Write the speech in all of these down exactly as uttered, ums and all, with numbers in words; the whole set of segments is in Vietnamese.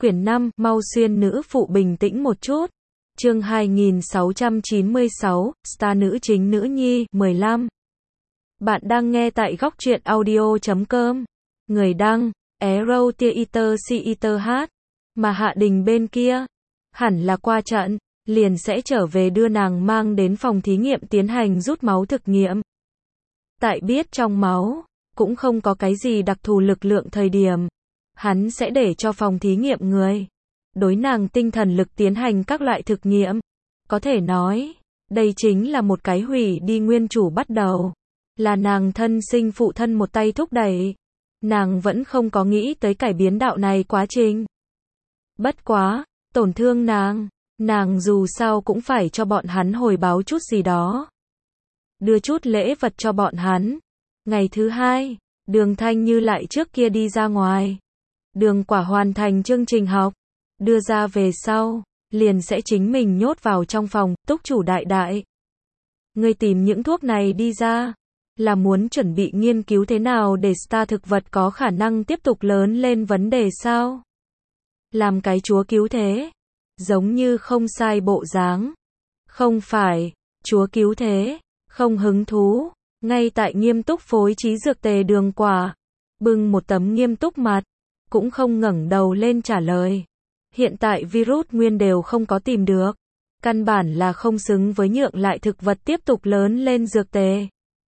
Quyển năm, mau xuyên nữ phụ bình tĩnh một chút. Chương hai nghìn sáu trăm chín mươi sáu, star nữ chính nữ nhi, mười lăm. Bạn đang nghe tại góc truyện audio chấm com. Người đăng, Arrow Theater Theater hát. Mà Hạ Đình bên kia, hẳn là qua trận, liền sẽ trở về đưa nàng mang đến phòng thí nghiệm tiến hành rút máu thực nghiệm. Tại biết trong máu, cũng không có cái gì đặc thù lực lượng thời điểm. Hắn sẽ để cho phòng thí nghiệm người đối nàng tinh thần lực tiến hành các loại thực nghiệm. Có thể nói, đây chính là một cái hủy đi nguyên chủ bắt đầu. Là nàng thân sinh phụ thân một tay thúc đẩy. Nàng vẫn không có nghĩ tới cải biến đạo này quá trình. Bất quá, tổn thương nàng, nàng dù sao cũng phải cho bọn hắn hồi báo chút gì đó. Đưa chút lễ vật cho bọn hắn. Ngày thứ hai, Đường Thanh Như lại trước kia đi ra ngoài. Đường Quả hoàn thành chương trình học, đưa ra về sau, liền sẽ chính mình nhốt vào trong phòng. Túc chủ đại đại, ngươi tìm những thuốc này đi ra, là muốn chuẩn bị nghiên cứu thế nào để star thực vật có khả năng tiếp tục lớn lên vấn đề sao? Làm cái chúa cứu thế, giống như không sai bộ dáng. Không phải, chúa cứu thế, không hứng thú. Ngay tại nghiêm túc phối trí dược tề Đường Quả, bưng một tấm nghiêm túc mặt, cũng không ngẩng đầu lên trả lời. Hiện tại virus nguyên đều không có tìm được, căn bản là không xứng với nhượng lại thực vật tiếp tục lớn lên dược tề.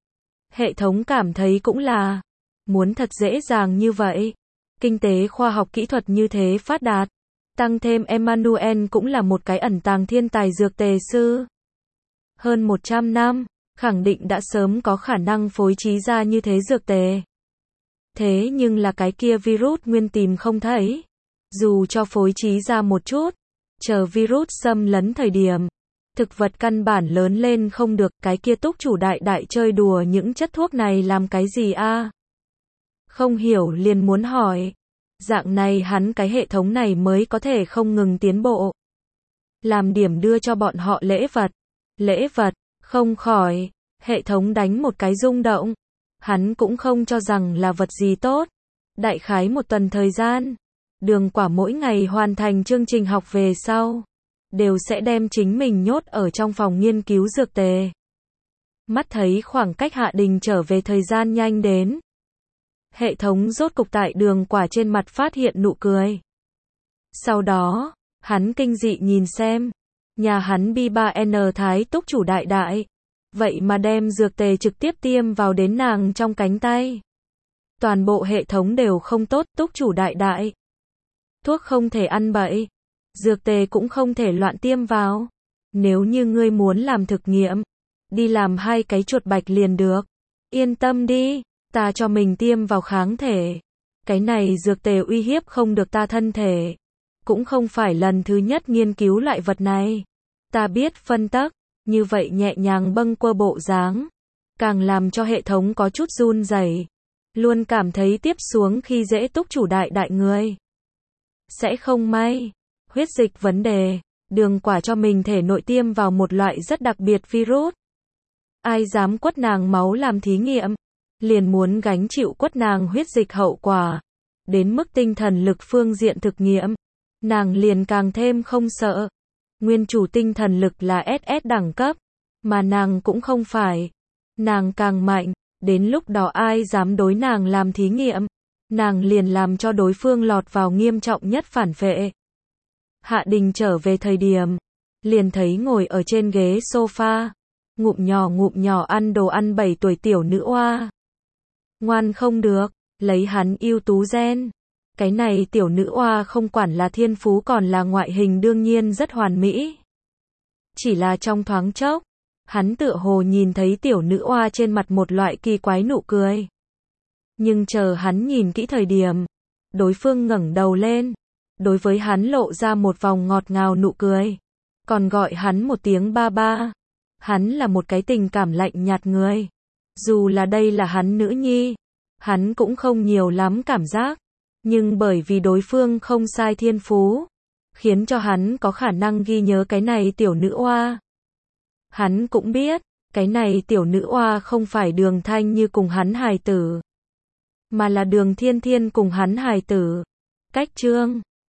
Hệ thống cảm thấy cũng là, muốn thật dễ dàng như vậy, kinh tế khoa học kỹ thuật như thế phát đạt, tăng thêm Emmanuel cũng là một cái ẩn tàng thiên tài dược tề sư. Hơn một trăm năm, khẳng định đã sớm có khả năng phối trí ra như thế dược tề. Thế nhưng là cái kia virus nguyên tìm không thấy. Dù cho phối trí ra một chút, chờ virus xâm lấn thời điểm, thực vật căn bản lớn lên không được. Cái kia túc chủ đại đại chơi đùa những chất thuốc này làm cái gì a? Không hiểu liền muốn hỏi. Dạng này hắn cái hệ thống này mới có thể không ngừng tiến bộ. Làm điểm đưa cho bọn họ lễ vật. Lễ vật, không khỏi, hệ thống đánh một cái rung động. Hắn cũng không cho rằng là vật gì tốt. Đại khái một tuần thời gian, Đường Quả mỗi ngày hoàn thành chương trình học về sau, đều sẽ đem chính mình nhốt ở trong phòng nghiên cứu dược tề. Mắt thấy khoảng cách Hạ Đình trở về thời gian nhanh đến. Hệ thống rốt cục tại Đường Quả trên mặt phát hiện nụ cười. Sau đó, hắn kinh dị nhìn xem, nhà hắn B ba N Thái túc chủ đại đại, vậy mà đem dược tề trực tiếp tiêm vào đến nàng trong cánh tay. Toàn bộ hệ thống đều không tốt, túc chủ đại đại. Thuốc không thể ăn bậy, dược tề cũng không thể loạn tiêm vào. Nếu như ngươi muốn làm thực nghiệm, đi làm hai cái chuột bạch liền được. Yên tâm đi, ta cho mình tiêm vào kháng thể. Cái này dược tề uy hiếp không được ta thân thể. Cũng không phải lần thứ nhất nghiên cứu loại vật này. Ta biết phân tắc, như vậy nhẹ nhàng bâng quơ bộ dáng, càng làm cho hệ thống có chút run rẩy. Luôn cảm thấy tiếp xuống khi dễ túc chủ đại đại người sẽ không may. Huyết dịch vấn đề, Đường Quả cho mình thể nội tiêm vào một loại rất đặc biệt virus. Ai dám quất nàng máu làm thí nghiệm, liền muốn gánh chịu quất nàng huyết dịch hậu quả. Đến mức tinh thần lực phương diện thực nghiệm, nàng liền càng thêm không sợ. Nguyên chủ tinh thần lực là S S đẳng cấp, mà nàng cũng không phải. Nàng càng mạnh, đến lúc đó ai dám đối nàng làm thí nghiệm, nàng liền làm cho đối phương lọt vào nghiêm trọng nhất phản vệ. Hạ Đình trở về thời điểm, liền thấy ngồi ở trên ghế sofa, ngụm nhỏ ngụm nhỏ ăn đồ ăn bảy tuổi tiểu nữ oa. Ngoan không được, lấy hắn ưu tú gen. Cái này tiểu nữ oa không quản là thiên phú còn là ngoại hình đương nhiên rất hoàn mỹ. Chỉ là trong thoáng chốc, hắn tựa hồ nhìn thấy tiểu nữ oa trên mặt một loại kỳ quái nụ cười. Nhưng chờ hắn nhìn kỹ thời điểm, đối phương ngẩng đầu lên, đối với hắn lộ ra một vòng ngọt ngào nụ cười, còn gọi hắn một tiếng ba ba. Hắn là một cái tình cảm lạnh nhạt người. Dù là đây là hắn nữ nhi, hắn cũng không nhiều lắm cảm giác. Nhưng bởi vì đối phương không sai thiên phú, khiến cho hắn có khả năng ghi nhớ cái này tiểu nữ oa. Hắn cũng biết, cái này tiểu nữ oa không phải Đường Thanh Như cùng hắn hài tử, mà là Đường Thiên Thiên cùng hắn hài tử. Cách chương